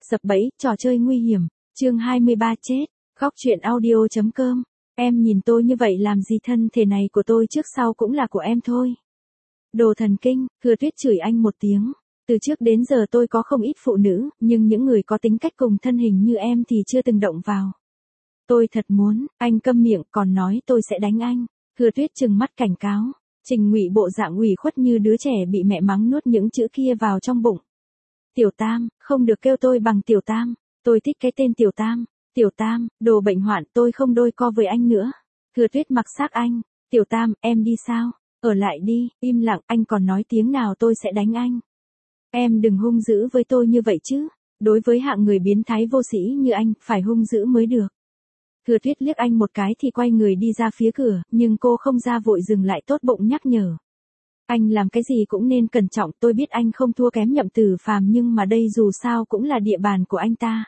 Sập bẫy, trò chơi nguy hiểm. Chương 23 chết. Góc truyện audio.com. Em nhìn tôi như vậy làm gì, thân thể này của tôi trước sau cũng là của em thôi. Đồ thần kinh, Hứa Tuyết chửi anh một tiếng. Từ trước đến giờ tôi có không ít phụ nữ, nhưng những người có tính cách cùng thân hình như em thì chưa từng động vào. Tôi thật muốn, anh câm miệng, còn nói tôi sẽ đánh anh. Hứa Tuyết trừng mắt cảnh cáo. Trình Ngụy bộ dạng ủy khuất như đứa trẻ bị mẹ mắng nuốt những chữ kia vào trong bụng. Tiểu Tam, không được kêu tôi bằng Tiểu Tam, tôi thích cái tên Tiểu Tam. Tiểu Tam, đồ bệnh hoạn, tôi không đôi co với anh nữa. Hứa Tuyết mặc xác anh. Tiểu Tam, em đi sao? Ở lại đi, im lặng, anh còn nói tiếng nào tôi sẽ đánh anh. Em đừng hung dữ với tôi như vậy chứ. Đối với hạng người biến thái vô sĩ như anh, phải hung dữ mới được. Hứa Tuyết liếc anh một cái thì quay người đi ra phía cửa, nhưng cô không ra vội dừng lại, tốt bụng nhắc nhở. Anh làm cái gì cũng nên cẩn trọng, tôi biết anh không thua kém Nhậm Tử Phàm nhưng mà đây dù sao cũng là địa bàn của anh ta.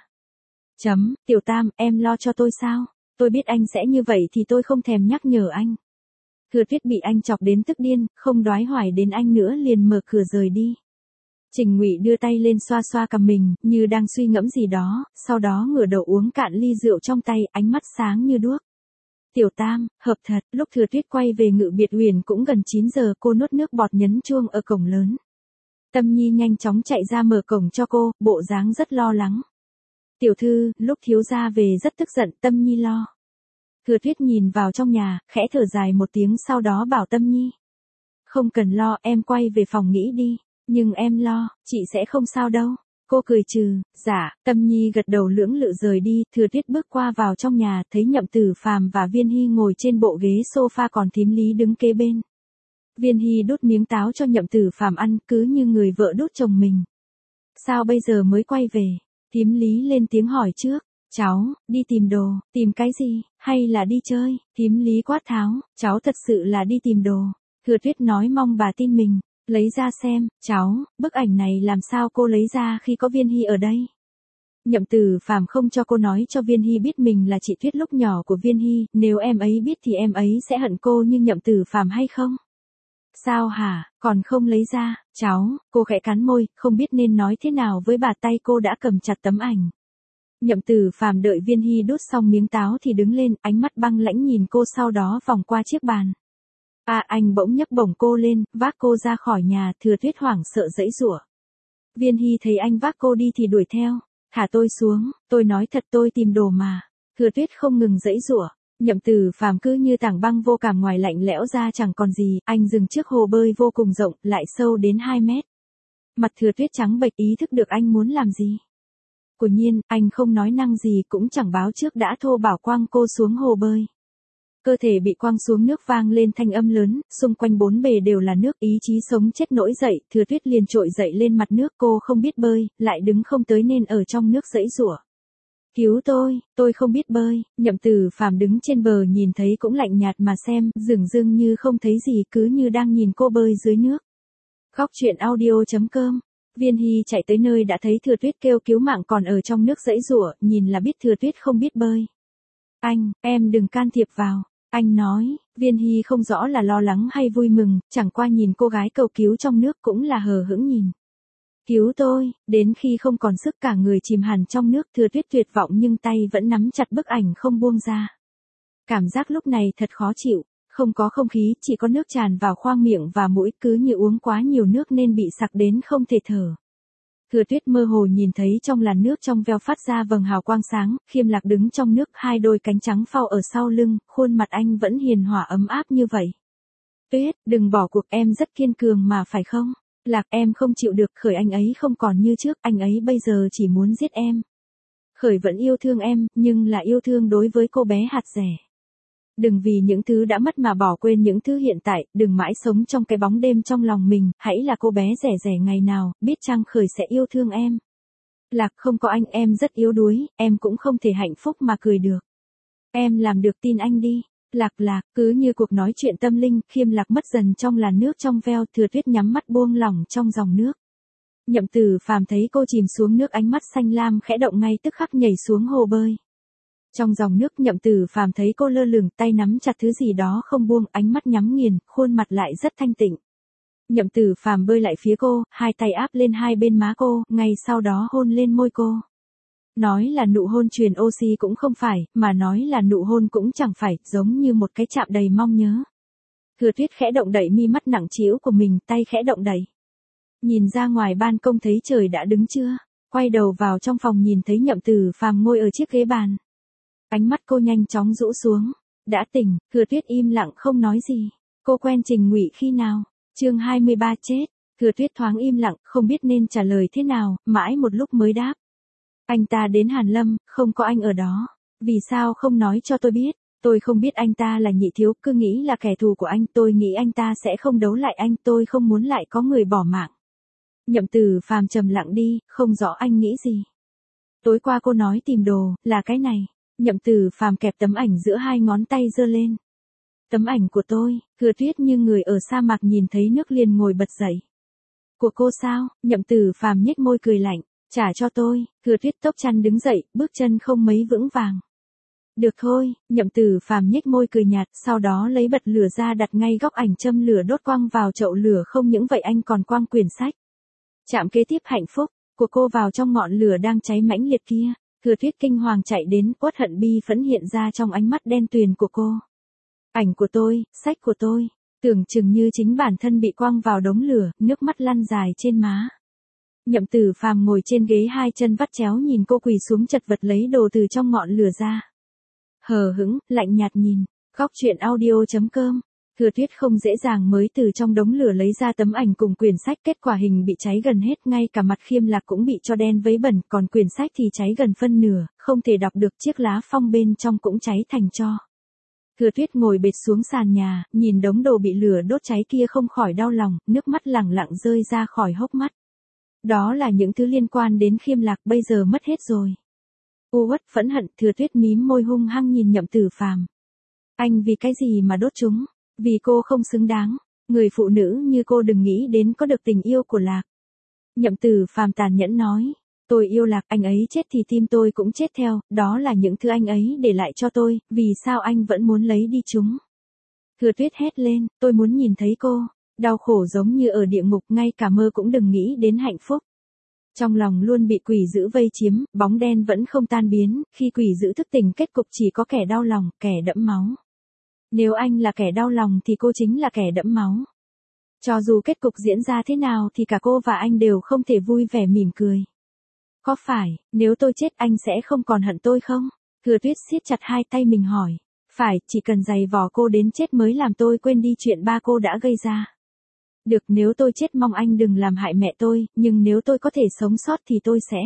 Tiểu Tam, em lo cho tôi sao? Tôi biết anh sẽ như vậy thì tôi không thèm nhắc nhở anh. Hứa Tuyết bị anh chọc đến tức điên, không đoái hoài đến anh nữa liền mở cửa rời đi. Trình Ngụy đưa tay lên xoa xoa cằm mình, như đang suy ngẫm gì đó, sau đó ngửa đầu uống cạn ly rượu trong tay, ánh mắt sáng như đuốc. Tiểu Tam, hợp thật, lúc Hứa Tuyết quay về Ngự Biệt Huyền cũng gần 9 giờ, cô nuốt nước bọt nhấn chuông ở cổng lớn. Tâm Nhi nhanh chóng chạy ra mở cổng cho cô, bộ dáng rất lo lắng. Tiểu thư, lúc thiếu gia về rất tức giận, Tâm Nhi lo. Hứa Tuyết nhìn vào trong nhà, khẽ thở dài một tiếng sau đó bảo Tâm Nhi. Không cần lo, em quay về phòng nghỉ đi. Nhưng em lo, chị sẽ không sao đâu. Cô cười trừ, dạ, Tâm Nhi gật đầu lưỡng lự rời đi. Hứa Tuyết bước qua vào trong nhà, thấy Nhậm Tử Phàm và Viên Hy ngồi trên bộ ghế sofa, còn Thím Lý đứng kế bên. Viên Hy đút miếng táo cho Nhậm Tử Phàm ăn, cứ như người vợ đút chồng mình. Sao bây giờ mới quay về? Thím Lý lên tiếng hỏi trước. Cháu, đi tìm đồ, tìm cái gì, hay là đi chơi? Thím Lý quát tháo, cháu thật sự là đi tìm đồ. Hứa Tuyết nói mong bà tin mình. Lấy ra xem, cháu, bức ảnh này làm sao cô lấy ra khi có Viên Hy ở đây? Nhậm Tử Phàm không cho cô nói cho Viên Hy biết mình là chị Tuyết lúc nhỏ của Viên Hy, nếu em ấy biết thì em ấy sẽ hận cô như Nhậm Tử Phàm hay không? Sao hả, còn không lấy ra, cháu, cô khẽ cắn môi, không biết nên nói thế nào với bà, tay cô đã cầm chặt tấm ảnh. Nhậm Tử Phàm đợi Viên Hy đút xong miếng táo thì đứng lên, ánh mắt băng lãnh nhìn cô, sau đó vòng qua chiếc bàn. Anh bỗng nhấc bổng cô lên, vác cô ra khỏi nhà. Hứa Tuyết hoảng sợ giãy giụa. Viên Hy thấy anh vác cô đi thì đuổi theo. Thả tôi xuống, tôi nói thật tôi tìm đồ mà. Hứa Tuyết không ngừng giãy giụa. Nhậm Tử Phàm cứ như tảng băng vô cảm, ngoài lạnh lẽo ra chẳng còn gì. Anh dừng trước hồ bơi vô cùng rộng, lại sâu đến 2 mét. Mặt Hứa Tuyết trắng bệch, ý thức được anh muốn làm gì. Quả nhiên, anh không nói năng gì, cũng chẳng báo trước đã thô bạo quăng cô xuống hồ bơi. Cơ thể bị quăng xuống nước vang lên thanh âm lớn, xung quanh bốn bề đều là nước, ý chí sống chết nổi dậy. Hứa Tuyết liền trội dậy lên mặt nước, cô không biết bơi, lại đứng không tới nên ở trong nước giãy giụa. Cứu tôi không biết bơi. Nhậm Tử Phàm đứng trên bờ nhìn thấy cũng lạnh nhạt mà xem, dửng dưng như không thấy gì, cứ như đang nhìn cô bơi dưới nước. Góc truyện audio.com. Viên Hy chạy tới nơi đã thấy Hứa Tuyết kêu cứu mạng còn ở trong nước giãy giụa, nhìn là biết Hứa Tuyết không biết bơi. Em đừng can thiệp vào. Anh nói. Viên Hy không rõ là lo lắng hay vui mừng, chẳng qua nhìn cô gái cầu cứu trong nước cũng là hờ hững nhìn. Cứu tôi, đến khi không còn sức cả người chìm hẳn trong nước. Hứa Tuyết tuyệt vọng nhưng tay vẫn nắm chặt bức ảnh không buông ra. Cảm giác lúc này thật khó chịu, không có không khí, chỉ có nước tràn vào khoang miệng và mũi, cứ như uống quá nhiều nước nên bị sặc đến không thể thở. Hứa Tuyết mơ hồ nhìn thấy trong làn nước trong veo phát ra vầng hào quang sáng, Khiêm Lạc đứng trong nước, hai đôi cánh trắng phao ở sau lưng, khuôn mặt anh vẫn hiền hòa ấm áp như vậy. Tuyết, đừng bỏ cuộc, em rất kiên cường mà phải không? Lạc, em không chịu được, Khởi anh ấy không còn như trước, anh ấy bây giờ chỉ muốn giết em. Khởi vẫn yêu thương em, nhưng là yêu thương đối với cô bé hạt rẻ. Đừng vì những thứ đã mất mà bỏ quên những thứ hiện tại, đừng mãi sống trong cái bóng đêm trong lòng mình, hãy là cô bé rẻ rẻ ngày nào, biết chăng Khởi sẽ yêu thương em. Lạc, không có anh em rất yếu đuối, em cũng không thể hạnh phúc mà cười được. Em làm được, tin anh đi. Lạc, cứ như cuộc nói chuyện tâm linh, Khiêm Lạc mất dần trong làn nước trong veo. Hứa Tuyết nhắm mắt buông lỏng trong dòng nước. Nhậm Tử Phàm thấy cô chìm xuống nước, ánh mắt xanh lam khẽ động, ngay tức khắc nhảy xuống hồ bơi. Trong dòng nước, Nhậm Tử Phàm thấy cô lơ lửng, tay nắm chặt thứ gì đó không buông, ánh mắt nhắm nghiền, khuôn mặt lại rất thanh tịnh. Nhậm Tử Phàm bơi lại phía cô, hai tay áp lên hai bên má cô, ngay sau đó hôn lên môi cô. Nói là nụ hôn truyền oxy cũng không phải, mà nói là nụ hôn cũng chẳng phải, giống như một cái chạm đầy mong nhớ. Hứa Tuyết khẽ động đậy mi mắt nặng trĩu của mình, tay khẽ động đậy. Nhìn ra ngoài ban công thấy trời đã đứng trưa, quay đầu vào trong phòng nhìn thấy Nhậm Tử Phàm ngồi ở chiếc ghế bàn. Ánh mắt cô nhanh chóng rũ xuống. Đã tỉnh, Hứa Tuyết im lặng không nói gì. Cô quen Trình Ngụy khi nào? Chương 23 chết. Hứa Tuyết thoáng im lặng, không biết nên trả lời thế nào, mãi một lúc mới đáp. Anh ta đến Hàn Lâm, không có anh ở đó. Vì sao không nói cho tôi biết? Tôi không biết anh ta là Nhị thiếu, cứ nghĩ là kẻ thù của anh, tôi nghĩ anh ta sẽ không đấu lại anh, tôi không muốn lại có người bỏ mạng. Nhậm Tử Phàm trầm lặng đi, không rõ anh nghĩ gì. Tối qua cô nói tìm đồ, là cái này. Nhậm Tử Phàm kẹp tấm ảnh giữa hai ngón tay giơ lên. Tấm ảnh của tôi. Hứa Tuyết như người ở sa mạc nhìn thấy nước liền ngồi bật dậy. Của cô sao? Nhậm Tử Phàm nhếch môi cười lạnh. Trả cho tôi. Hứa Tuyết tốc chăn đứng dậy, bước chân không mấy vững vàng. Được thôi. Nhậm Tử Phàm nhếch môi cười nhạt, sau đó lấy bật lửa ra đặt ngay góc ảnh châm lửa đốt quăng vào chậu lửa, không những vậy anh còn quăng quyển sách. Chạm kế tiếp hạnh phúc của cô vào trong ngọn lửa đang cháy mãnh liệt kia. Hứa Tuyết kinh hoàng chạy đến, uất hận bi phẫn hiện ra trong ánh mắt đen tuyền của cô. Ảnh của tôi, sách của tôi, tưởng chừng như chính bản thân bị quăng vào đống lửa, nước mắt lăn dài trên má. Nhậm Tử Phàm ngồi trên ghế hai chân vắt chéo nhìn cô quỳ xuống chật vật lấy đồ từ trong ngọn lửa ra. Hờ hững, lạnh nhạt nhìn. Góc truyện audio.com. Hứa Tuyết không dễ dàng mới từ trong đống lửa lấy ra tấm ảnh cùng quyển sách, kết quả hình bị cháy gần hết, ngay cả mặt Khiêm Lạc cũng bị cho đen vấy bẩn, còn quyển sách thì cháy gần phân nửa, không thể đọc được, chiếc lá phong bên trong cũng cháy thành tro. Hứa Tuyết ngồi bệt xuống sàn nhà, nhìn đống đồ bị lửa đốt cháy kia không khỏi đau lòng, nước mắt lẳng lặng rơi ra khỏi hốc mắt. Đó là những thứ liên quan đến Khiêm Lạc, bây giờ mất hết rồi. U uất phẫn hận, Hứa Tuyết mím môi hung hăng nhìn Nhậm Tử Phàm. Anh vì cái gì mà đốt chúng? Vì cô không xứng đáng. Người phụ nữ như cô đừng nghĩ đến có được tình yêu của Lạc. Nhậm Tử Phàm tàn nhẫn nói. Tôi yêu Lạc, anh ấy chết thì tim tôi cũng chết theo, đó là những thứ anh ấy để lại cho tôi, vì sao anh vẫn muốn lấy đi chúng? Hứa Tuyết hét lên, tôi muốn nhìn thấy cô. Đau khổ giống như ở địa ngục, ngay cả mơ cũng đừng nghĩ đến hạnh phúc. Trong lòng luôn bị quỷ dữ vây chiếm, bóng đen vẫn không tan biến, khi quỷ dữ thức tỉnh kết cục chỉ có kẻ đau lòng, kẻ đẫm máu. Nếu anh là kẻ đau lòng thì cô chính là kẻ đẫm máu. Cho dù kết cục diễn ra thế nào thì cả cô và anh đều không thể vui vẻ mỉm cười. Có phải, nếu tôi chết anh sẽ không còn hận tôi không? Hứa Tuyết siết chặt hai tay mình hỏi. Phải, chỉ cần giày vò cô đến chết mới làm tôi quên đi chuyện ba cô đã gây ra. Được, nếu tôi chết mong anh đừng làm hại mẹ tôi, nhưng nếu tôi có thể sống sót thì tôi sẽ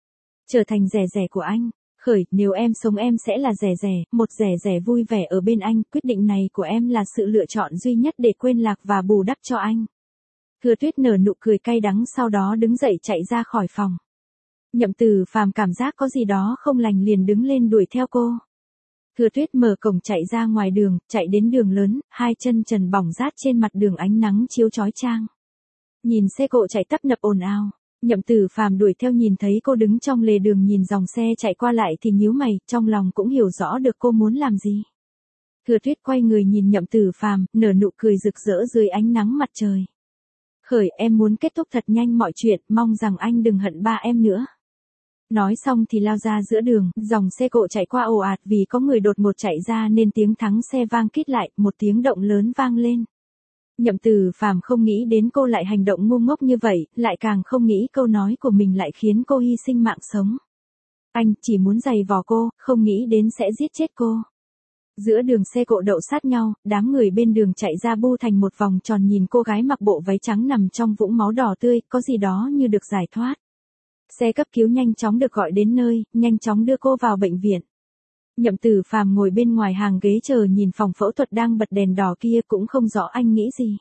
trở thành rẻ rẻ của anh. Khởi, nếu em sống em sẽ là rẻ rẻ, một rẻ rẻ vui vẻ ở bên anh, quyết định này của em là sự lựa chọn duy nhất để quên Lạc và bù đắp cho anh. Hứa Tuyết nở nụ cười cay đắng, sau đó đứng dậy chạy ra khỏi phòng. Nhậm Tử Phàm cảm giác có gì đó không lành liền đứng lên đuổi theo cô. Hứa Tuyết mở cổng chạy ra ngoài đường, chạy đến đường lớn, hai chân trần bỏng rát trên mặt đường, ánh nắng chiếu chói chang. Nhìn xe cộ chạy tấp nập ồn ào. Nhậm Tử Phàm đuổi theo nhìn thấy cô đứng trong lề đường nhìn dòng xe chạy qua lại thì nhíu mày, trong lòng cũng hiểu rõ được cô muốn làm gì. Hứa Tuyết quay người nhìn Nhậm Tử Phàm, nở nụ cười rực rỡ dưới ánh nắng mặt trời. Khởi, em muốn kết thúc thật nhanh mọi chuyện, mong rằng anh đừng hận ba em nữa. Nói xong thì lao ra giữa đường, dòng xe cộ chạy qua ồ ạt, vì có người đột ngột chạy ra nên tiếng thắng xe vang kít lại, một tiếng động lớn vang lên. Nhậm Tử Phàm không nghĩ đến cô lại hành động ngu ngốc như vậy, lại càng không nghĩ câu nói của mình lại khiến cô hy sinh mạng sống. Anh chỉ muốn giày vò cô, không nghĩ đến sẽ giết chết cô. Giữa đường xe cộ đậu sát nhau, đám người bên đường chạy ra bu thành một vòng tròn nhìn cô gái mặc bộ váy trắng nằm trong vũng máu đỏ tươi, có gì đó như được giải thoát. Xe cấp cứu nhanh chóng được gọi đến nơi, nhanh chóng đưa cô vào bệnh viện. Nhậm Tử Phàm ngồi bên ngoài hàng ghế chờ nhìn phòng phẫu thuật đang bật đèn đỏ kia, cũng không rõ anh nghĩ gì.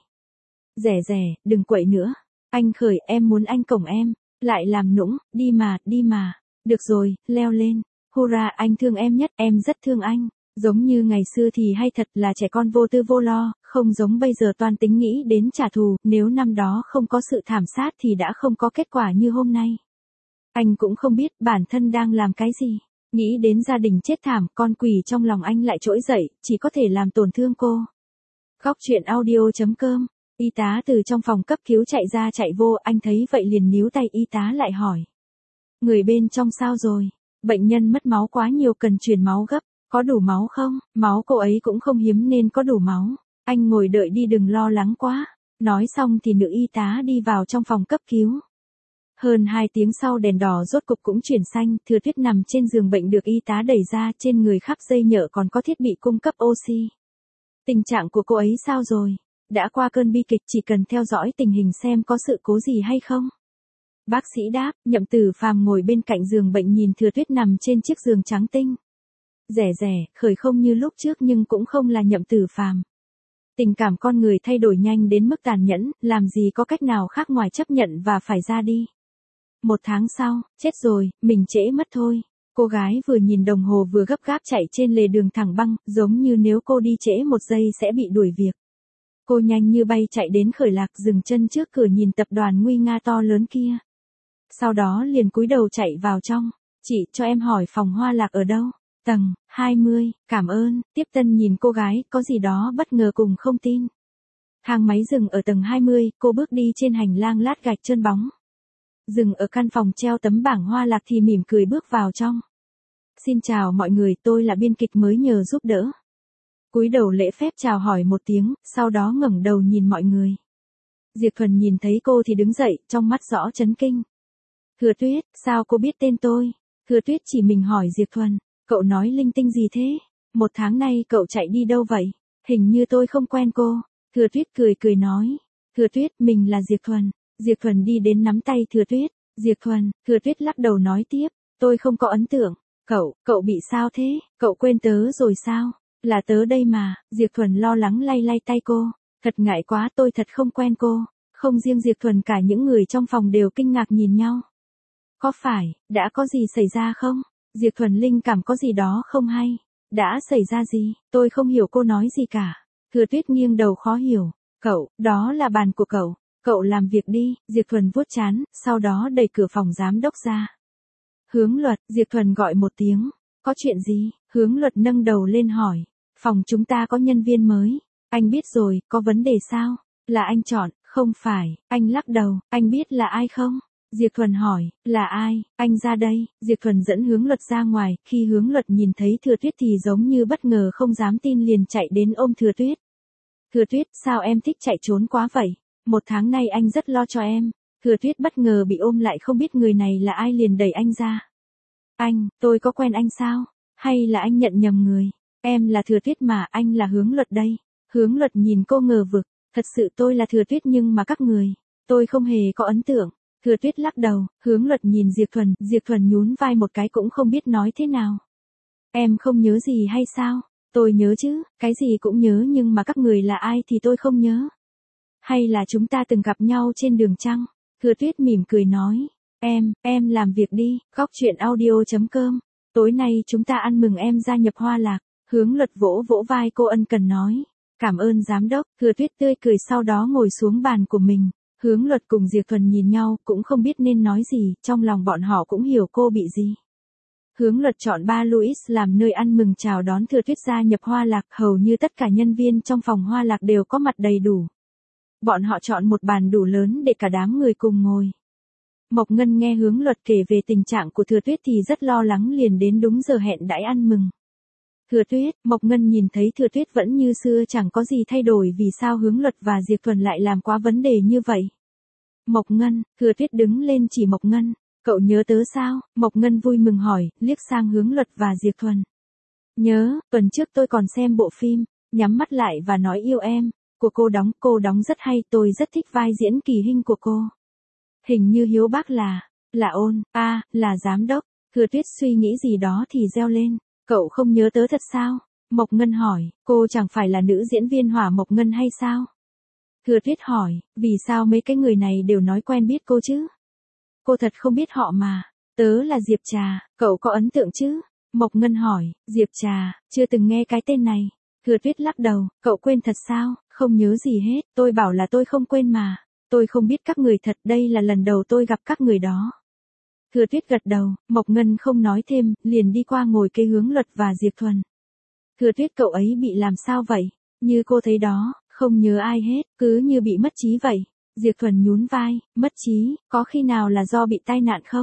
Rẻ rẻ, đừng quậy nữa. Anh Khởi, em muốn anh cổng em. Lại làm nũng, đi mà, đi mà. Được rồi, leo lên. Hurra, anh thương em nhất, em rất thương anh. Giống như ngày xưa thì hay thật, là trẻ con vô tư vô lo, không giống bây giờ toan tính nghĩ đến trả thù, nếu năm đó không có sự thảm sát thì đã không có kết quả như hôm nay. Anh cũng không biết bản thân đang làm cái gì. Nghĩ đến gia đình chết thảm, con quỷ trong lòng anh lại trỗi dậy, chỉ có thể làm tổn thương cô. Góc truyện audio.com. Y tá từ trong phòng cấp cứu chạy ra chạy vô, anh thấy vậy liền níu tay y tá lại hỏi. Người bên trong sao rồi? Bệnh nhân mất máu quá nhiều cần truyền máu gấp, có đủ máu không? Máu cô ấy cũng không hiếm nên có đủ máu. Anh ngồi đợi đi đừng lo lắng quá. Nói xong thì nữ y tá đi vào trong phòng cấp cứu. Hơn 2 tiếng sau đèn đỏ rốt cục cũng chuyển xanh, Thừa Tuyết nằm trên giường bệnh được y tá đẩy ra, trên người khắp dây nhợ còn có thiết bị cung cấp oxy. Tình trạng của cô ấy sao rồi? Đã qua cơn bi kịch, chỉ cần theo dõi tình hình xem có sự cố gì hay không. Bác sĩ đáp. Nhậm Tử Phàm ngồi bên cạnh giường bệnh nhìn Thừa Tuyết nằm trên chiếc giường trắng tinh. Rẻ rẻ, khởi không như lúc trước nhưng cũng không là Nhậm Tử Phàm. Tình cảm con người thay đổi nhanh đến mức tàn nhẫn, làm gì có cách nào khác ngoài chấp nhận và phải ra đi. 1 tháng sau, chết rồi, mình trễ mất thôi. Cô gái vừa nhìn đồng hồ vừa gấp gáp chạy trên lề đường thẳng băng, giống như nếu cô đi trễ 1 giây sẽ bị đuổi việc. Cô nhanh như bay chạy đến Khởi Lạc, dừng chân trước cửa nhìn tập đoàn nguy nga to lớn kia. Sau đó liền cúi đầu chạy vào trong. Chị, cho em hỏi phòng Hoa Lạc ở đâu? Tầng 20, cảm ơn. Tiếp tân nhìn cô gái, có gì đó bất ngờ cùng không tin. Thang máy dừng ở tầng 20, cô bước đi trên hành lang lát gạch trơn bóng. Dừng ở căn phòng treo tấm bảng Hoa Lạc thì mỉm cười bước vào trong. Xin chào mọi người, tôi là biên kịch mới nhờ giúp đỡ. Cúi đầu lễ phép chào hỏi một tiếng, sau đó ngẩng đầu nhìn mọi người. Diệp Thuần nhìn thấy cô thì đứng dậy, trong mắt rõ chấn kinh. Thừa Tuyết, sao cô biết tên tôi? Thừa Tuyết chỉ mình hỏi Diệp Thuần, cậu nói linh tinh gì thế? 1 tháng nay cậu chạy đi đâu vậy? Hình như tôi không quen cô. Thừa Tuyết cười cười nói. Thừa Tuyết, mình là Diệp Thuần. Diệp Thuần đi đến nắm tay Thừa Tuyết. Diệp Thuần, Thừa Tuyết lắc đầu nói tiếp, tôi không có ấn tượng. Cậu bị sao thế? Cậu quên tớ rồi sao? Là tớ đây mà. Diệp Thuần lo lắng lay lay tay cô. Thật ngại quá, tôi thật không quen cô. Không riêng Diệp Thuần, cả những người trong phòng đều kinh ngạc nhìn nhau. Có phải, đã có gì xảy ra không? Diệp Thuần linh cảm có gì đó không hay. Đã xảy ra gì? Tôi không hiểu cô nói gì cả. Thừa Tuyết nghiêng đầu khó hiểu. Đó là bàn của cậu. Cậu làm việc đi. Diệp Thuần vuốt trán, sau đó đẩy cửa phòng giám đốc ra. Hướng Luật, Diệp Thuần gọi một tiếng. Có chuyện gì? Hướng Luật nâng đầu lên hỏi. Phòng chúng ta có nhân viên mới. Anh biết rồi, có vấn đề sao? Là anh chọn, không phải. Anh lắc đầu, anh biết là ai không? Diệp Thuần hỏi, là ai? Anh ra đây. Diệp Thuần dẫn Hướng Luật ra ngoài, khi Hướng Luật nhìn thấy Thừa Tuyết thì giống như bất ngờ không dám tin liền chạy đến ôm Thừa Tuyết. Thừa Tuyết, sao em thích chạy trốn quá vậy? 1 tháng nay anh rất lo cho em. Thừa Tuyết bất ngờ bị ôm lại không biết người này là ai liền đẩy anh ra. Tôi có quen anh sao? Hay là anh nhận nhầm người? Em là Thừa Tuyết mà, anh là Hướng Luật đây. Hướng Luật nhìn cô ngờ vực, thật sự tôi là Thừa Tuyết nhưng mà các người, tôi không hề có ấn tượng. Thừa Tuyết lắc đầu, Hướng Luật nhìn Diệp Thuần nhún vai một cái cũng không biết nói thế nào. Em không nhớ gì hay sao? Tôi nhớ chứ, cái gì cũng nhớ nhưng mà các người là ai thì tôi không nhớ. Hay là chúng ta từng gặp nhau trên đường chăng? Thừa Tuyết mỉm cười nói, em làm việc đi, góc chuyện audio.com. Tối nay chúng ta ăn mừng em gia nhập Hoa Lạc. Hướng Luật vỗ vỗ vai cô ân cần nói. Cảm ơn giám đốc. Thừa Tuyết tươi cười sau đó ngồi xuống bàn của mình. Hướng Luật cùng Diệp Thuần nhìn nhau cũng không biết nên nói gì, trong lòng bọn họ cũng hiểu cô bị gì. Hướng Luật chọn Bar Louis làm nơi ăn mừng chào đón Thừa Tuyết gia nhập Hoa Lạc, hầu như tất cả nhân viên trong phòng Hoa Lạc đều có mặt đầy đủ. Bọn họ chọn một bàn đủ lớn để cả đám người cùng ngồi. Mộc Ngân nghe Hướng Luật kể về tình trạng của Thừa Tuyết thì rất lo lắng liền đến đúng giờ hẹn đãi ăn mừng. Thừa Tuyết, Mộc Ngân nhìn thấy Thừa Tuyết vẫn như xưa chẳng có gì thay đổi vì sao Hướng Luật và Diệp Thuần lại làm quá vấn đề như vậy. Mộc Ngân, Thừa Tuyết đứng lên chỉ Mộc Ngân. Cậu nhớ tớ sao? Mộc Ngân vui mừng hỏi, liếc sang Hướng Luật và Diệp Thuần. Nhớ, tuần trước tôi còn xem bộ phim, nhắm mắt lại và nói yêu em, của cô đóng rất hay, tôi rất thích vai diễn kỳ hình của cô. Hình như Hiếu Bác là Ôn, là giám đốc. Thừa Tuyết suy nghĩ gì đó thì reo lên, cậu không nhớ tớ thật sao? Mộc Ngân hỏi, cô chẳng phải là nữ diễn viên Hỏa Mộc Ngân hay sao? Thừa Tuyết hỏi, vì sao mấy cái người này đều nói quen biết cô chứ? Cô thật không biết họ mà. Tớ là Diệp Trà, cậu có ấn tượng chứ? Mộc Ngân hỏi, Diệp Trà, chưa từng nghe cái tên này. Thừa Tuyết lắc đầu, cậu quên thật sao? Không nhớ gì hết, tôi bảo là tôi không quên mà. Tôi không biết các người thật, đây là lần đầu tôi gặp các người đó. Thừa Tuyết gật đầu, Mộc Ngân không nói thêm, liền đi qua ngồi kế Hướng Luật và Diệp Thuần. Thừa Tuyết, cậu ấy bị làm sao vậy? Như cô thấy đó, không nhớ ai hết, cứ như bị mất trí vậy. Diệp Thuần nhún vai, mất trí, có khi nào là do bị tai nạn không?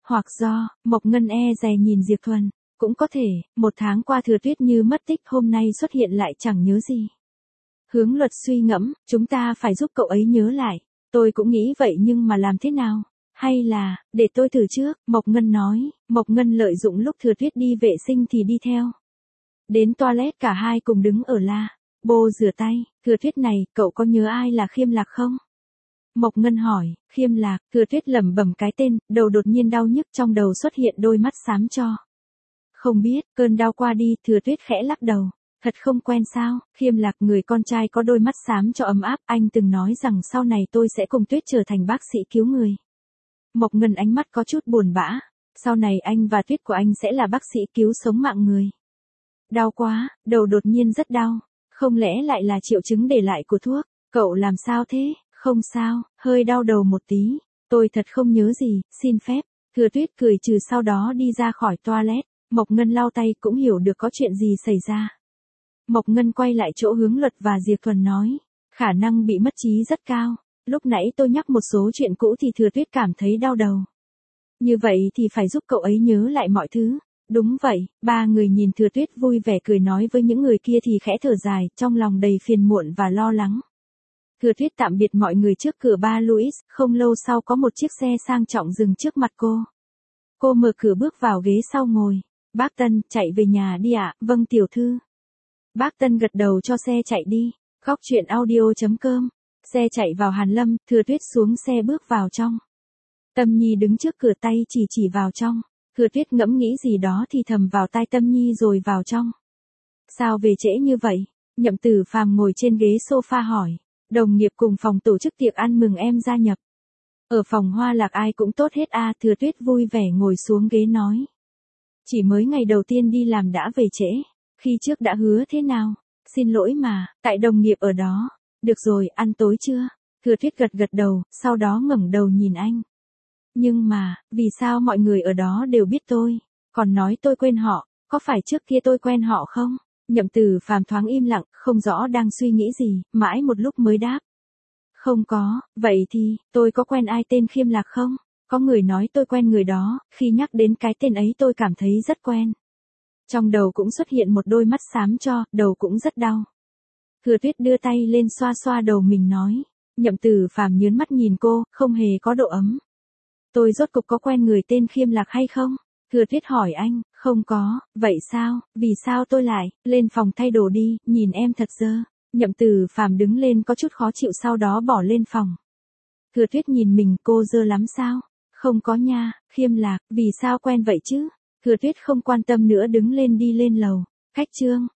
Hoặc do, Mộc Ngân e dè nhìn Diệp Thuần. Cũng có thể, 1 tháng qua Thừa Tuyết như mất tích hôm nay xuất hiện lại chẳng nhớ gì. Hướng Luật suy ngẫm, chúng ta phải giúp cậu ấy nhớ lại. Tôi cũng nghĩ vậy nhưng mà làm thế nào? Hay là, để tôi thử trước, Mộc Ngân nói. Mộc Ngân lợi dụng lúc Thừa Tuyết đi vệ sinh thì đi theo. Đến toilet cả hai cùng đứng ở bô rửa tay. Thừa Tuyết này, cậu có nhớ ai là Khiêm Lạc không? Mộc Ngân hỏi. Khiêm Lạc. Thừa Tuyết lẩm bẩm cái tên, đầu đột nhiên đau nhức, trong đầu xuất hiện đôi mắt xám cho. Không biết, cơn đau qua đi, Thừa Tuyết khẽ lắc đầu. Thật không quen sao? Khiêm Lạc, người con trai có đôi mắt xám cho ấm áp, anh từng nói rằng sau này tôi sẽ cùng Tuyết trở thành bác sĩ cứu người. Mộc Ngân ánh mắt có chút buồn bã. Sau này anh và Tuyết của anh sẽ là bác sĩ cứu sống mạng người. Đau quá, đầu đột nhiên rất đau. Không lẽ lại là triệu chứng để lại của thuốc? Cậu làm sao thế? Không sao, hơi đau đầu một tí. Tôi thật không nhớ gì, xin phép. Thừa Tuyết cười trừ sau đó đi ra khỏi toilet. Mộc Ngân lau tay cũng hiểu được có chuyện gì xảy ra. Mộc Ngân quay lại chỗ Hướng Luật và Diệp Thuần nói. Khả năng bị mất trí rất cao. Lúc nãy tôi nhắc một số chuyện cũ thì Thừa Tuyết cảm thấy đau đầu. Như vậy thì phải giúp cậu ấy nhớ lại mọi thứ. Đúng vậy, 3 người nhìn Thừa Tuyết vui vẻ cười nói với những người kia thì khẽ thở dài, trong lòng đầy phiền muộn và lo lắng. Thừa Tuyết tạm biệt mọi người trước cửa bar Louis, không lâu sau có một chiếc xe sang trọng dừng trước mặt cô. Cô mở cửa bước vào ghế sau ngồi. Bác Tân, chạy về nhà đi ạ. Vâng tiểu thư. Bác Tân gật đầu cho xe chạy đi. Góc truyện audio.com. Xe chạy vào Hàn Lâm, Thừa Tuyết xuống xe bước vào trong. Tâm Nhi đứng trước cửa tay chỉ vào trong. Thừa Tuyết ngẫm nghĩ gì đó thì thầm vào tai Tâm Nhi rồi vào trong. Sao về trễ như vậy? Nhậm Tử Phàm ngồi trên ghế sofa hỏi. Đồng nghiệp cùng phòng tổ chức tiệc ăn mừng em gia nhập. Ở phòng Hoa Lạc ai cũng tốt hết a. Thừa Tuyết vui vẻ ngồi xuống ghế nói. Chỉ mới ngày đầu tiên đi làm đã về trễ. Khi trước đã hứa thế nào? Xin lỗi mà, tại đồng nghiệp ở đó. Được rồi, ăn tối chưa? Thừa Tuyết gật đầu, sau đó ngẩng đầu nhìn anh. Nhưng mà, vì sao mọi người ở đó đều biết tôi? Còn nói tôi quên họ, có phải trước kia tôi quen họ không? Nhậm Tử Phàm thoáng im lặng, không rõ đang suy nghĩ gì, mãi một lúc mới đáp. Không có, vậy thì, tôi có quen ai tên Khiêm Lạc không? Có người nói tôi quen người đó, khi nhắc đến cái tên ấy tôi cảm thấy rất quen. Trong đầu cũng xuất hiện một đôi mắt xám cho, đầu cũng rất đau. Thừa Tuyết đưa tay lên xoa xoa đầu mình nói. Nhậm Tử Phàm nhớn mắt nhìn cô, không hề có độ ấm. Tôi rốt cục có quen người tên Khiêm Lạc hay không? Thừa Tuyết hỏi anh, không có, vậy sao, vì sao tôi lại, lên phòng thay đồ đi, nhìn em thật dơ. Nhậm Tử Phàm đứng lên có chút khó chịu sau đó bỏ lên phòng. Thừa Tuyết nhìn mình, cô dơ lắm sao? Không có nha, Khiêm Lạc, vì sao quen vậy chứ? Thừa Tuyết không quan tâm nữa đứng lên đi lên lầu. Khách trương,